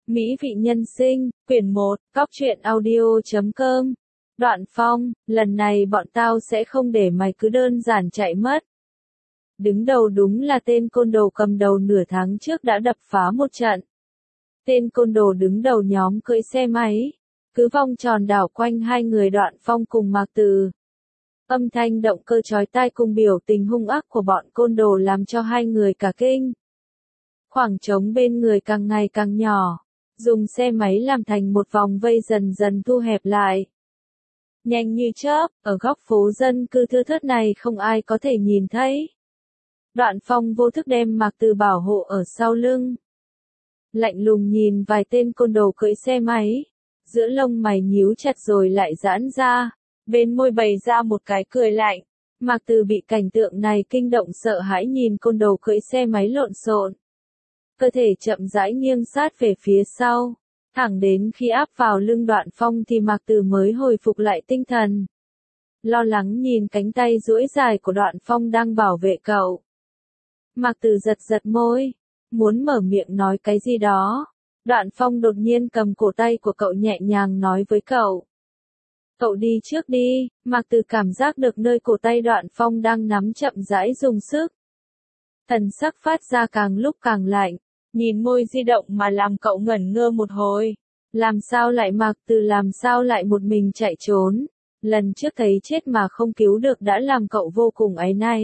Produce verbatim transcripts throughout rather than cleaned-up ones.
Mỹ vị nhân sinh, quyển một, cóc truyện audio chấm com. Đoạn Phong, lần này bọn tao sẽ không để mày cứ đơn giản chạy mất. Đứng đầu đúng là tên côn đồ cầm đầu nửa tháng trước đã đập phá một trận. Tên côn đồ đứng đầu nhóm cưỡi xe máy, cứ vòng tròn đảo quanh hai người Đoạn Phong cùng Mạc Từ. Âm thanh động cơ chói tai cùng biểu tình hung ác của bọn côn đồ làm cho hai người cả kinh. Khoảng trống bên người càng ngày càng nhỏ, dùng xe máy làm thành một vòng vây dần dần thu hẹp lại. Nhanh như chớp, ở góc phố dân cư thưa thớt này không ai có thể nhìn thấy. Đoạn Phong vô thức đem Mạc Từ bảo hộ ở sau lưng. Lạnh lùng nhìn vài tên côn đồ cưỡi xe máy, giữa lông mày nhíu chặt rồi lại giãn ra, bên môi bày ra một cái cười lạnh. Mạc Từ bị cảnh tượng này kinh động sợ hãi nhìn côn đồ cưỡi xe máy lộn xộn. Cơ thể chậm rãi nghiêng sát về phía sau, thẳng đến khi áp vào lưng Đoạn Phong thì Mạc Từ mới hồi phục lại tinh thần. Lo lắng nhìn cánh tay duỗi dài của Đoạn Phong đang bảo vệ cậu. Mạc Từ giật giật môi, muốn mở miệng nói cái gì đó. Đoạn Phong đột nhiên cầm cổ tay của cậu nhẹ nhàng nói với cậu. Cậu đi trước đi. Mạc Từ cảm giác được nơi cổ tay Đoạn Phong đang nắm chậm rãi dùng sức. Thần sắc phát ra càng lúc càng lạnh, nhìn môi di động mà làm cậu ngẩn ngơ một hồi. Làm sao lại Mạc Từ làm sao lại một mình chạy trốn. Lần trước thấy chết mà không cứu được đã làm cậu vô cùng áy náy.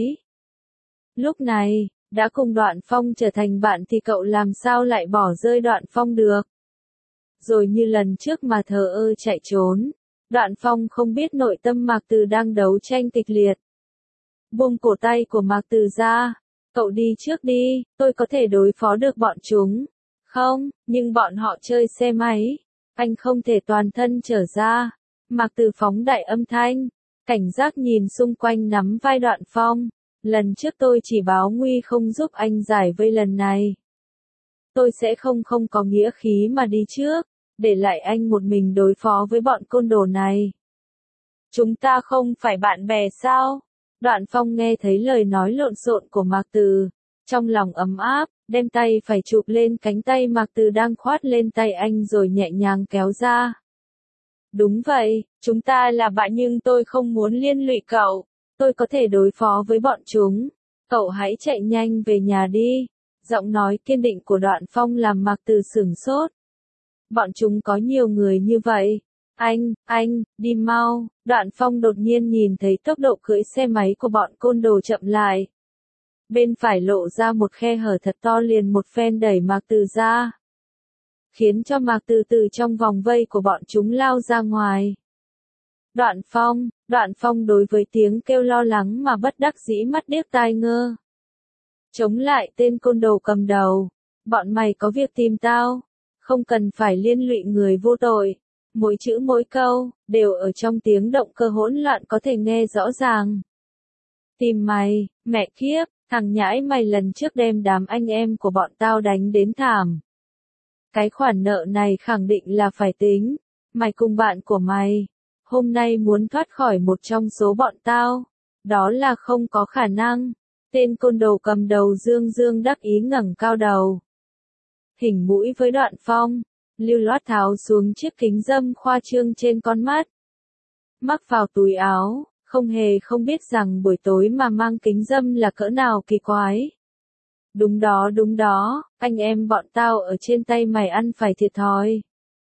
Lúc này, đã cùng Đoạn Phong trở thành bạn thì cậu làm sao lại bỏ rơi Đoạn Phong được. Rồi như lần trước mà thờ ơ chạy trốn. Đoạn Phong không biết nội tâm Mạc Từ đang đấu tranh kịch liệt. Buông cổ tay của Mạc Từ ra. Cậu đi trước đi, tôi có thể đối phó được bọn chúng. Không, nhưng bọn họ chơi xe máy. Anh không thể toàn thân trở ra. Mạc Từ phóng đại âm thanh. Cảnh giác nhìn xung quanh nắm vai Đoạn Phong. Lần trước tôi chỉ báo nguy không giúp anh giải vây lần này. Tôi sẽ không không có nghĩa khí mà đi trước. Để lại anh một mình đối phó với bọn côn đồ này. Chúng ta không phải bạn bè sao? Đoạn Phong nghe thấy lời nói lộn xộn của Mạc Từ, trong lòng ấm áp, đem tay phải chụp lên cánh tay Mạc Từ đang khoát lên tay anh rồi nhẹ nhàng kéo ra. Đúng vậy, chúng ta là bạn nhưng tôi không muốn liên lụy cậu, tôi có thể đối phó với bọn chúng, cậu hãy chạy nhanh về nhà đi. Giọng nói kiên định của Đoạn Phong làm Mạc Từ sửng sốt. Bọn chúng có nhiều người như vậy. Anh, anh, đi mau. Đoạn Phong đột nhiên nhìn thấy tốc độ cưỡi xe máy của bọn côn đồ chậm lại. Bên phải lộ ra một khe hở thật to liền một phen đẩy Mạc Từ ra. Khiến cho Mạc Từ từ trong vòng vây của bọn chúng lao ra ngoài. Đoạn Phong, Đoạn Phong đối với tiếng kêu lo lắng mà bất đắc dĩ mắt điếc tai ngơ. Chống lại tên côn đồ cầm đầu. Bọn mày có việc tìm tao. Không cần phải liên lụy người vô tội. Mỗi chữ mỗi câu, đều ở trong tiếng động cơ hỗn loạn có thể nghe rõ ràng. Tìm mày, mẹ kiếp, thằng nhãi mày lần trước đem đám anh em của bọn tao đánh đến thảm. Cái khoản nợ này khẳng định là phải tính. Mày cùng bạn của mày, hôm nay muốn thoát khỏi một trong số bọn tao. Đó là không có khả năng. Tên côn đồ cầm đầu dương dương đắc ý ngẩng cao đầu. Hình mũi với Đoạn Phong, lưu loát tháo xuống chiếc kính râm khoa trương trên con mắt. Mắc vào túi áo, không hề không biết rằng buổi tối mà mang kính râm là cỡ nào kỳ quái. Đúng đó đúng đó, anh em bọn tao ở trên tay mày ăn phải thiệt thòi.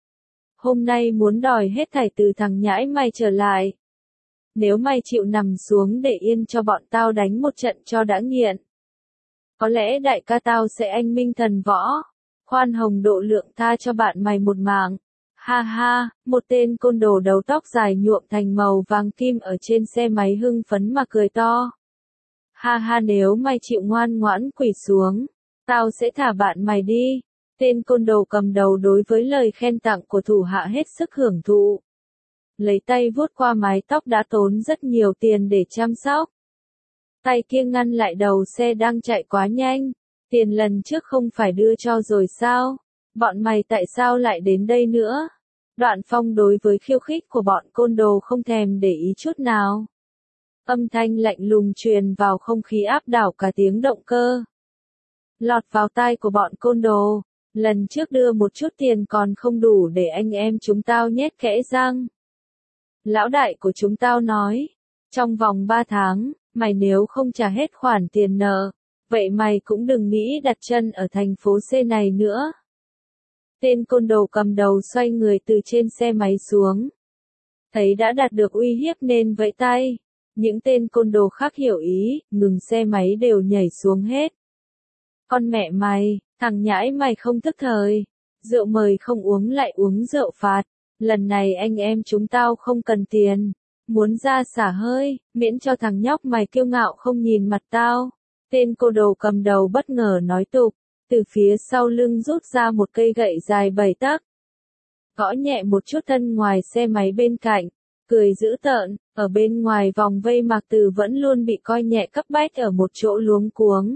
Hôm nay muốn đòi hết thảy từ thằng nhãi mày trở lại. Nếu mày chịu nằm xuống để yên cho bọn tao đánh một trận cho đã nghiện. Có lẽ đại ca tao sẽ anh minh thần võ. Khoan hồng độ lượng tha cho bạn mày một mạng. Ha ha, một tên côn đồ đầu tóc dài nhuộm thành màu vàng kim ở trên xe máy hưng phấn mà cười to. Ha ha, nếu mày chịu ngoan ngoãn quỳ xuống, tao sẽ thả bạn mày đi. Tên côn đồ cầm đầu đối với lời khen tặng của thủ hạ hết sức hưởng thụ. Lấy tay vuốt qua mái tóc đã tốn rất nhiều tiền để chăm sóc. Tay kia ngăn lại đầu xe đang chạy quá nhanh. Tiền lần trước không phải đưa cho rồi sao? Bọn mày tại sao lại đến đây nữa? Đoạn Phong đối với khiêu khích của bọn côn đồ không thèm để ý chút nào. Âm thanh lạnh lùng truyền vào không khí áp đảo cả tiếng động cơ. Lọt vào tai của bọn côn đồ. Lần trước đưa một chút tiền còn không đủ để anh em chúng tao nhét kẽ răng. Lão đại của chúng tao nói, trong vòng ba tháng, mày nếu không trả hết khoản tiền nợ, vậy mày cũng đừng nghĩ đặt chân ở thành phố C này nữa. Tên côn đồ cầm đầu xoay người từ trên xe máy xuống. Thấy đã đạt được uy hiếp nên vẫy tay. Những tên côn đồ khác hiểu ý, ngừng xe máy đều nhảy xuống hết. Con mẹ mày, thằng nhãi mày không thức thời. Rượu mời không uống lại uống rượu phạt. Lần này anh em chúng tao không cần tiền. Muốn ra xả hơi, miễn cho thằng nhóc mày kiêu ngạo không nhìn mặt tao. Tên côn đồ cầm đầu bất ngờ nói tục. Từ phía sau lưng rút ra một cây gậy dài bảy tấc. Gõ nhẹ một chút thân ngoài xe máy bên cạnh. Cười dữ tợn, ở bên ngoài vòng vây Mạc Từ vẫn luôn bị coi nhẹ cấp bách ở một chỗ luống cuống.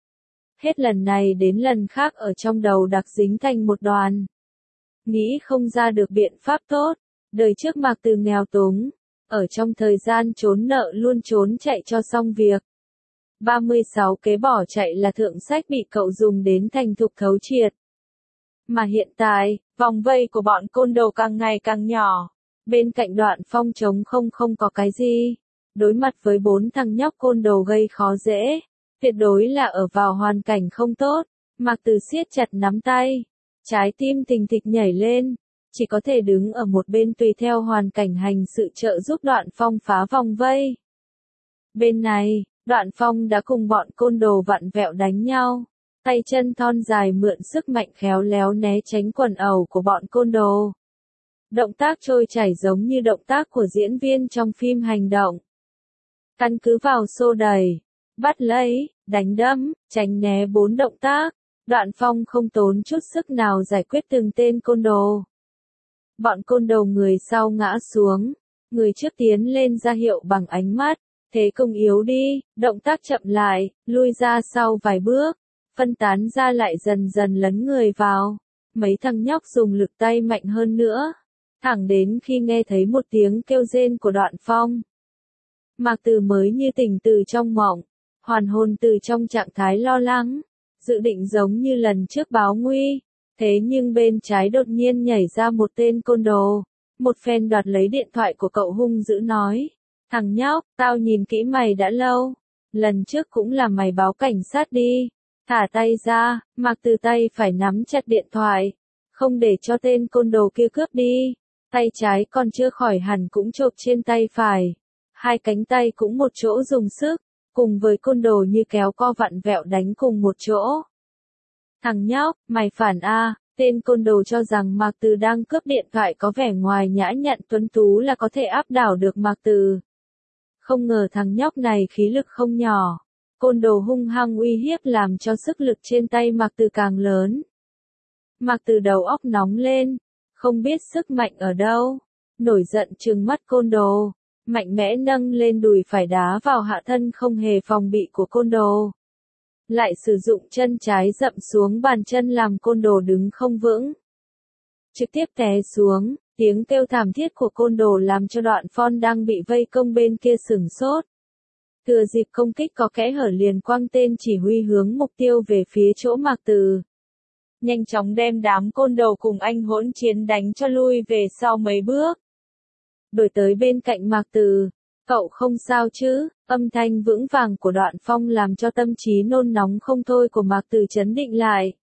Hết lần này đến lần khác ở trong đầu đặc dính thành một đoàn. Nghĩ không ra được biện pháp tốt, đời trước Mạc Từ nghèo túng, ở trong thời gian trốn nợ luôn trốn chạy cho xong việc. ba mươi sáu kế bỏ chạy là thượng sách bị cậu dùng đến thành thục thấu triệt. Mà hiện tại, vòng vây của bọn côn đồ càng ngày càng nhỏ. Bên cạnh Đoạn Phong trống không không có cái gì. Đối mặt với bốn thằng nhóc côn đồ gây khó dễ. Tuyệt đối là ở vào hoàn cảnh không tốt. Mạc Từ siết chặt nắm tay. Trái tim thình thịch nhảy lên. Chỉ có thể đứng ở một bên tùy theo hoàn cảnh hành sự trợ giúp Đoạn Phong phá vòng vây. Bên này, Đoạn Phong đã cùng bọn côn đồ vặn vẹo đánh nhau. Tay chân thon dài mượn sức mạnh khéo léo né tránh quần ẩu của bọn côn đồ. Động tác trôi chảy giống như động tác của diễn viên trong phim hành động. Căn cứ vào xô đẩy, bắt lấy, đánh đấm, tránh né bốn động tác, Đoạn Phong không tốn chút sức nào giải quyết từng tên côn đồ. Bọn côn đồ người sau ngã xuống, người trước tiến lên ra hiệu bằng ánh mắt, thế công yếu đi, động tác chậm lại, lui ra sau vài bước, phân tán ra lại dần dần lấn người vào. Mấy thằng nhóc dùng lực tay mạnh hơn nữa. Thẳng đến khi nghe thấy một tiếng kêu rên của Đoạn Phong. Mạc Từ mới như tỉnh từ trong mộng, hoàn hồn từ trong trạng thái lo lắng, dự định giống như lần trước báo nguy. Thế nhưng bên trái đột nhiên nhảy ra một tên côn đồ, một phen đoạt lấy điện thoại của cậu hung dữ nói. Thằng nhóc, tao nhìn kỹ mày đã lâu, lần trước cũng là mày báo cảnh sát đi. Thả tay ra, Mạc Từ tay phải nắm chặt điện thoại, không để cho tên côn đồ kia cướp đi. Tay trái còn chưa khỏi hẳn cũng chộp trên tay phải. Hai cánh tay cũng một chỗ dùng sức, cùng với côn đồ như kéo co vặn vẹo đánh cùng một chỗ. Thằng nhóc, mày phản a, tên côn đồ cho rằng Mạc Từ đang cướp điện thoại có vẻ ngoài nhã nhặn tuấn tú là có thể áp đảo được Mạc Từ. Không ngờ thằng nhóc này khí lực không nhỏ. Côn đồ hung hăng uy hiếp làm cho sức lực trên tay Mạc Từ càng lớn. Mạc Từ đầu óc nóng lên. Không biết sức mạnh ở đâu, nổi giận trừng mắt côn đồ, mạnh mẽ nâng lên đùi phải đá vào hạ thân không hề phòng bị của côn đồ. Lại sử dụng chân trái dậm xuống bàn chân làm côn đồ đứng không vững. Trực tiếp té xuống, tiếng kêu thảm thiết của côn đồ làm cho Đoạn Phong đang bị vây công bên kia sửng sốt. Thừa dịp công kích có kẽ hở liền quăng tên chỉ huy hướng mục tiêu về phía chỗ Mạc Từ. Nhanh chóng đem đám côn đồ cùng anh hỗn chiến đánh cho lui về sau mấy bước. Đổi tới bên cạnh Mạc Từ, cậu không sao chứ, âm thanh vững vàng của Đoạn Phong làm cho tâm trí nôn nóng không thôi của Mạc Từ chấn định lại.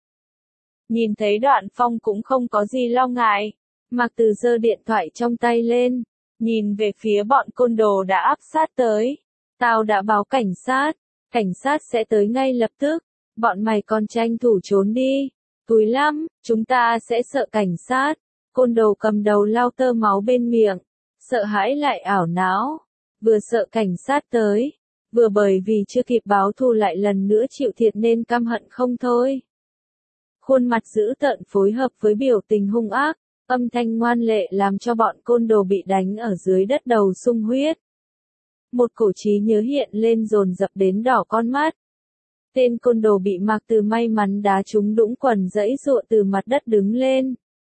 Nhìn thấy Đoạn Phong cũng không có gì lo ngại, Mạc Từ giơ điện thoại trong tay lên, nhìn về phía bọn côn đồ đã áp sát tới. Tao đã báo cảnh sát, cảnh sát sẽ tới ngay lập tức, bọn mày còn tranh thủ trốn đi. Túi lắm, chúng ta sẽ sợ cảnh sát. Côn đồ cầm đầu lau tơ máu bên miệng, sợ hãi lại ảo não. Vừa sợ cảnh sát tới, vừa bởi vì chưa kịp báo thù lại lần nữa chịu thiệt nên căm hận không thôi. Khuôn mặt dữ tợn phối hợp với biểu tình hung ác, âm thanh ngoan lệ làm cho bọn côn đồ bị đánh ở dưới đất đầu sung huyết. Một cổ trí nhớ hiện lên dồn dập đến đỏ con mắt. Tên côn đồ bị Mạc Từ may mắn đá trúng đũng quần giãy giụa từ mặt đất đứng lên.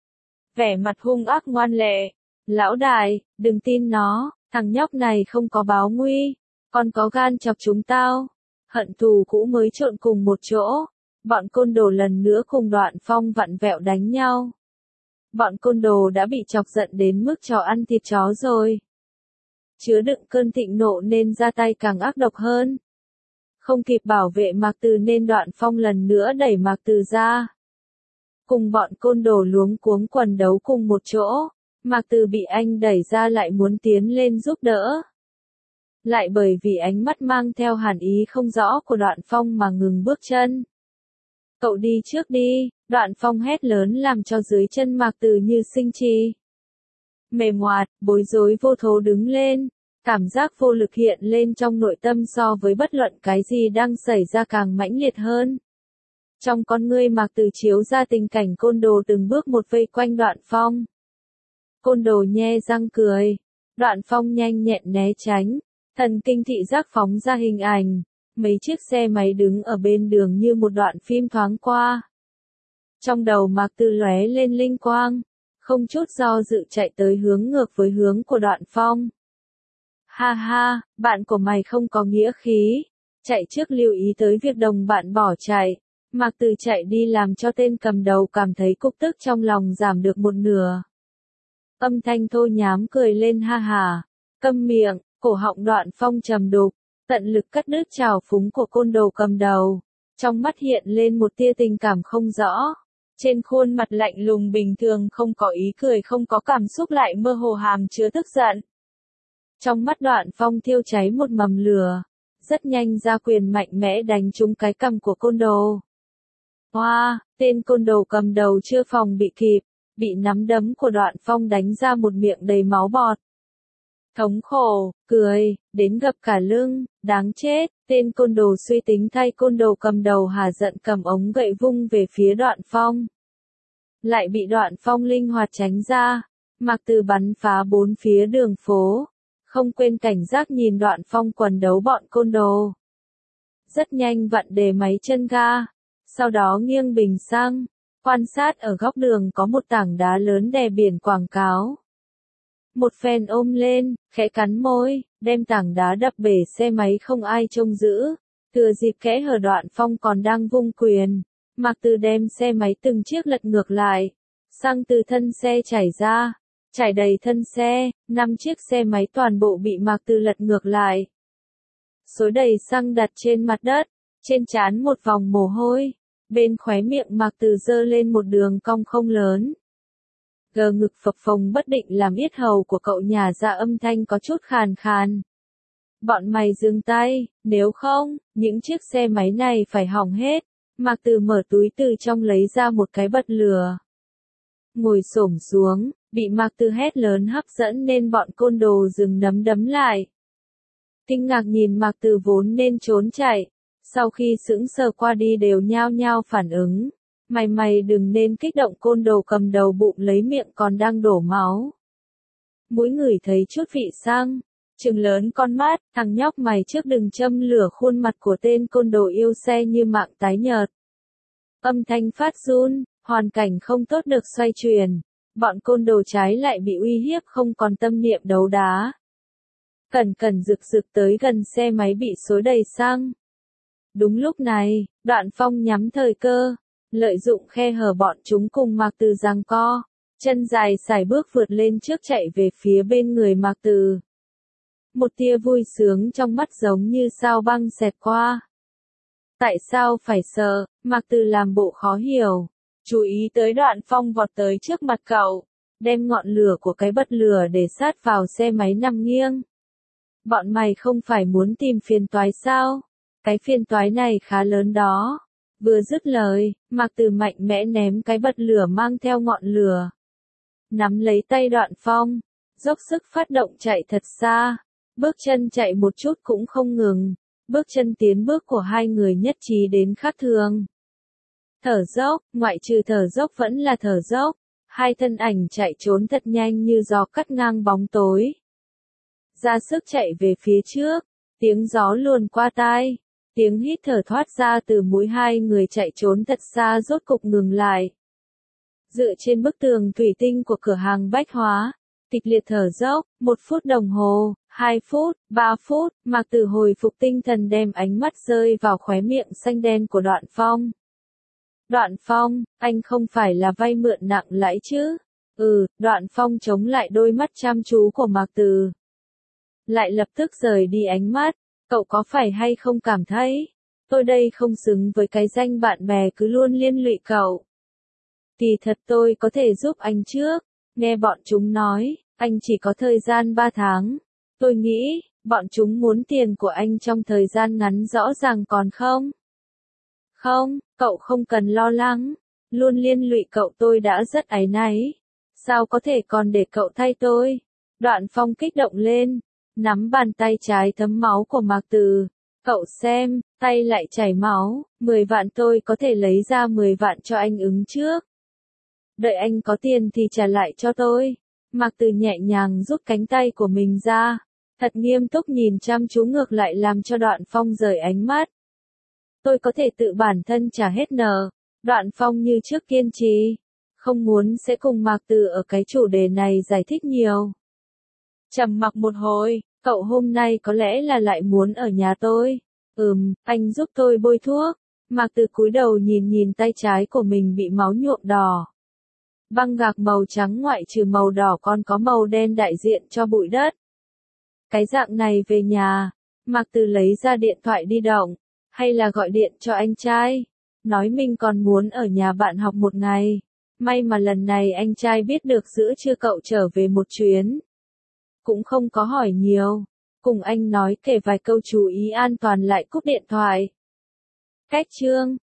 Vẻ mặt hung ác ngoan lệ. Lão đại, đừng tin nó, thằng nhóc này không có báo nguy, còn có gan chọc chúng tao. Hận thù cũ mới trộn cùng một chỗ. bọn côn đồ lần nữa cùng Đoạn Phong vặn vẹo đánh nhau. Bọn côn đồ đã bị chọc giận đến mức chó ăn thịt chó rồi. Chứa đựng cơn thịnh nộ nên ra tay càng ác độc hơn. Không kịp bảo vệ Mạc Từ nên Đoạn Phong lần nữa đẩy Mạc Từ ra. Cùng bọn côn đồ luống cuống quần đấu cùng một chỗ, Mạc Từ bị anh đẩy ra lại muốn tiến lên giúp đỡ. Lại bởi vì ánh mắt mang theo hàn ý không rõ của Đoạn Phong mà ngừng bước chân. Cậu đi trước đi, Đoạn Phong hét lớn làm cho dưới chân Mạc Từ như sinh trì. Mềm ngoạt, bối rối vô thố đứng lên, cảm giác vô lực hiện lên trong nội tâm so với bất luận cái gì đang xảy ra càng mãnh liệt hơn. Trong con ngươi Mạc Từ chiếu ra tình cảnh côn đồ từng bước một vây quanh Đoạn Phong. Côn đồ nhe răng cười, Đoạn Phong nhanh nhẹn né tránh, thần kinh thị giác phóng ra hình ảnh, mấy chiếc xe máy đứng ở bên đường như một đoạn phim thoáng qua. Trong đầu Mạc Từ lóe lên linh quang, không chút do dự chạy tới hướng ngược với hướng của Đoạn Phong. Ha ha, bạn của mày không có nghĩa khí, chạy trước lưu ý tới việc đồng bạn bỏ chạy. Mạc Từ chạy đi làm cho tên cầm đầu cảm thấy cục tức trong lòng giảm được một nửa. Âm thanh thô nhám cười lên ha hà, câm miệng, cổ họng Đoạn Phong trầm đục, tận lực cắt đứt trào phúng của côn đồ cầm đầu. Trong mắt hiện lên một tia tình cảm không rõ. Trên khuôn mặt lạnh lùng bình thường không có ý cười không có cảm xúc lại mơ hồ hàm chứa tức giận. Trong mắt Đoạn Phong thiêu cháy một mầm lửa, rất nhanh ra quyền mạnh mẽ đánh trúng cái cằm của côn đồ. Hoa, wow, tên côn đồ cầm đầu chưa phòng bị kịp, bị nắm đấm của Đoạn Phong đánh ra một miệng đầy máu bọt. Thống khổ, cười, đến gập cả lưng, đáng chết, tên côn đồ suy tính thay côn đồ cầm đầu hà giận cầm ống gậy vung về phía Đoạn Phong. Lại bị Đoạn Phong linh hoạt tránh ra, Mạc Từ bắn phá bốn phía đường phố, không quên cảnh giác nhìn Đoạn Phong quần đấu bọn côn đồ. Rất nhanh vặn đề máy chân ga, sau đó nghiêng bình xăng, quan sát ở góc đường có một tảng đá lớn đè biển quảng cáo. Một phen ôm lên, khẽ cắn môi, đem tảng đá đập bể xe máy không ai trông giữ. Thừa dịp kẽ hở Đoạn Phong còn đang vung quyền, Mạc Từ đem xe máy từng chiếc lật ngược lại, xăng từ thân xe chảy ra, chảy đầy thân xe, năm chiếc xe máy toàn bộ bị Mạc Từ lật ngược lại. Xối đầy xăng đặt trên mặt đất, trên trán một vòng mồ hôi, bên khóe miệng Mạc Từ giơ lên một đường cong không lớn. Gờ ngực phập phồng bất định làm yết hầu của cậu nhả ra âm thanh có chút khàn khàn. Bọn mày dừng tay, nếu không, những chiếc xe máy này phải hỏng hết. Mạc Từ mở túi từ trong lấy ra một cái bật lửa. Ngồi xổm xuống, bị Mạc Từ hét lớn hấp dẫn nên bọn côn đồ dừng nắm đấm lại. Kinh ngạc nhìn Mạc Từ vốn nên trốn chạy, sau khi sững sờ qua đi đều nhao nhao phản ứng. Mày mày đừng nên kích động, côn đồ cầm đầu bụng lấy miệng còn đang đổ máu. Mũi ngửi thấy chút vị xăng, trừng lớn con mắt, thằng nhóc mày trước đừng châm lửa khuôn mặt của tên côn đồ yêu xe như mạng tái nhợt. Âm thanh phát run, hoàn cảnh không tốt được xoay chuyển, bọn côn đồ trái lại bị uy hiếp không còn tâm niệm đấu đá. Cẩn cẩn rực rực tới gần xe máy bị xối đầy xăng. Đúng lúc này, Đoạn Phong nhắm thời cơ, lợi dụng khe hở bọn chúng cùng Mạc Từ giằng co, chân dài sải bước vượt lên trước chạy về phía bên người Mạc Từ. Một tia vui sướng trong mắt giống như sao băng xẹt qua. Tại sao phải sợ? Mạc Từ làm bộ khó hiểu, chú ý tới Đoạn Phong vọt tới trước mặt cậu, đem ngọn lửa của cái bật lửa để sát vào xe máy nằm nghiêng. Bọn mày không phải muốn tìm phiền toái sao? Cái phiền toái này khá lớn đó. Vừa dứt lời, Mạc Từ mạnh mẽ ném cái bật lửa mang theo ngọn lửa. Nắm lấy tay Đoạn Phong, dốc sức phát động chạy thật xa, bước chân chạy một chút cũng không ngừng, bước chân tiến bước của hai người nhất trí đến khác thường. Thở dốc, ngoại trừ thở dốc vẫn là thở dốc, hai thân ảnh chạy trốn thật nhanh như gió cắt ngang bóng tối. Ra sức chạy về phía trước, tiếng gió luồn qua tai. Tiếng hít thở thoát ra từ mũi hai người chạy trốn thật xa rốt cục ngừng lại. Dựa trên bức tường thủy tinh của cửa hàng bách hóa, kịch liệt thở dốc, một phút đồng hồ, hai phút, ba phút, Mạc Từ hồi phục tinh thần đem ánh mắt rơi vào khóe miệng xanh đen của Đoạn Phong. Đoạn Phong, anh không phải là vay mượn nặng lãi chứ? Ừ, Đoạn Phong chống lại đôi mắt chăm chú của Mạc Từ. Lại lập tức rời đi ánh mắt, cậu có phải hay không cảm thấy, tôi đây không xứng với cái danh bạn bè cứ luôn liên lụy cậu. Kỳ thật tôi có thể giúp anh trước, nghe bọn chúng nói, anh chỉ có thời gian ba tháng. Tôi nghĩ, bọn chúng muốn tiền của anh trong thời gian ngắn rõ ràng còn không? Không, cậu không cần lo lắng, luôn liên lụy cậu tôi đã rất áy náy. Sao có thể còn để cậu thay tôi? Đoạn Phong kích động lên, nắm bàn tay trái thấm máu của Mạc Từ. Cậu xem, tay lại chảy máu, mười vạn tôi có thể lấy ra mười vạn cho anh ứng trước. Đợi anh có tiền thì trả lại cho tôi. Mạc Từ nhẹ nhàng rút cánh tay của mình ra, thật nghiêm túc nhìn chăm chú ngược lại làm cho Đoạn Phong rời ánh mắt. Tôi có thể tự bản thân trả hết nợ. Đoạn Phong như trước kiên trì, không muốn sẽ cùng Mạc Từ ở cái chủ đề này giải thích nhiều. Trầm mặc một hồi, cậu hôm nay có lẽ là lại muốn ở nhà tôi. Ừm, anh giúp tôi bôi thuốc. Mạc Từ cúi đầu nhìn nhìn tay trái của mình bị máu nhuộm đỏ. Băng gạc màu trắng ngoại trừ màu đỏ còn có màu đen đại diện cho bụi đất. Cái dạng này về nhà, Mạc Từ lấy ra điện thoại di động, hay là gọi điện cho anh trai, nói mình còn muốn ở nhà bạn học một ngày. May mà lần này anh trai biết được giữa trưa cậu trở về một chuyến. Cũng không có hỏi nhiều, cùng anh nói kể vài câu chú ý an toàn lại cúp điện thoại. Cách chương